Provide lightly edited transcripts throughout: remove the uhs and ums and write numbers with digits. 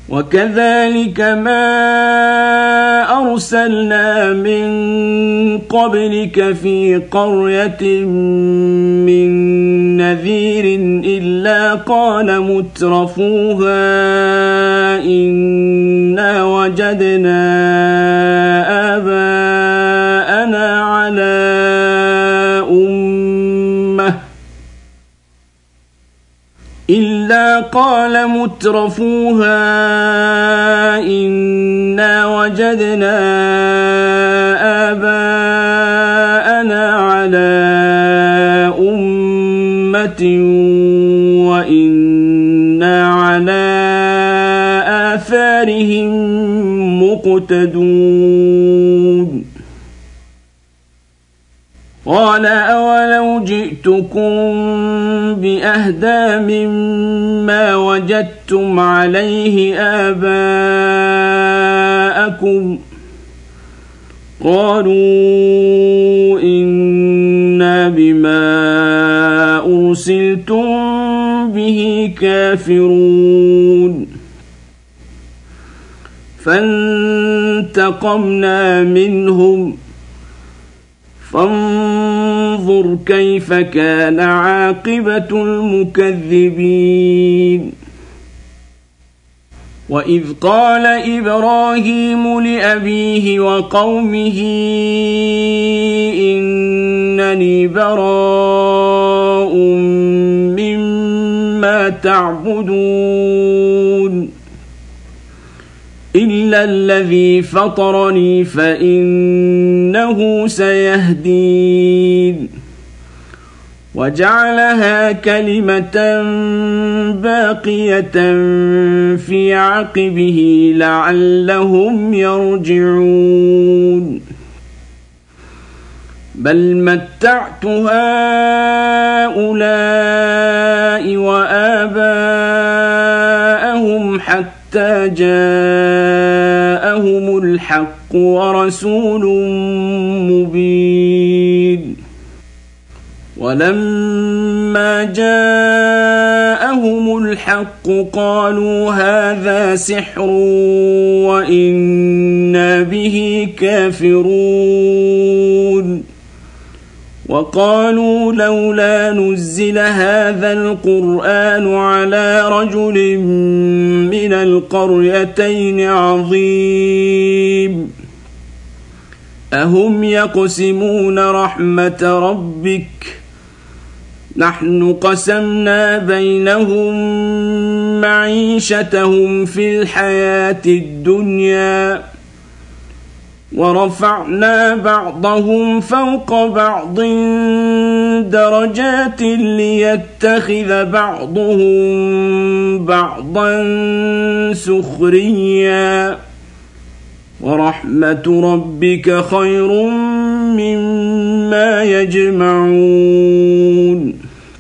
وكذلك ما أرسلنا من قبلك في قرية من نذير إلا قال مترفوها إنا وجدنا آباءنا على أمة وإنا على آثارهم مقتدون قال أولو جئتكم بأهدى مما وجدتم عليه آباءكم قالوا إنا بما أرسلتم به كافرون فانتقمنا منهم فانظر كيف كان عاقبة المكذبين وإذ قال إبراهيم لأبيه وقومه إنني براء مما تعبدون إلا الذي فطرني فإنه سيهدين وجعلها كلمة باقية في عقبه لعلهم يرجعون بل متعت هؤلاء وآباءهم حتى جاءهم الحق ورسول مبين ولما جاءهم الحق قالوا هذا سحر وإنا به كافرون وقالوا لولا نزل هذا القرآن على رجل من القريتين عظيم أهم يقسمون رحمة ربك نحن قسمنا بينهم معيشتهم في الحياة الدنيا ورفعنا بعضهم فوق بعض درجات ليتخذ بعضهم بعضا سخريا ورحمة ربك خير مما يجمعون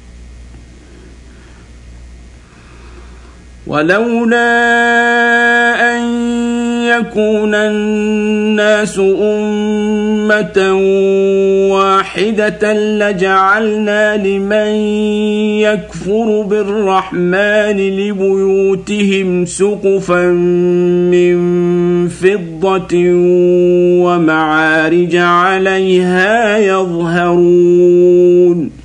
ولولا أن يكون الناس أمة واحدة لجعلنا لمن يكفر بالرحمن لبيوتهم سقفا من فضة ومعارج عليها يظهرون